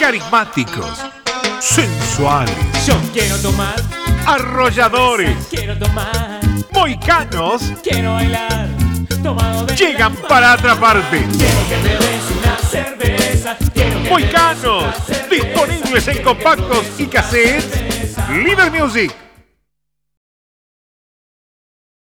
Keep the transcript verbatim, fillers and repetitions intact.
carismáticos, sensuales, Yo quiero tomar, arrolladores, quiero tomar, moicanos, quiero bailar, tomado de llegan la para atraparte. Quiero que me des una cerveza, quiero que Moicanos, me des una cerveza, disponibles en compactos y cassettes. Líder Music.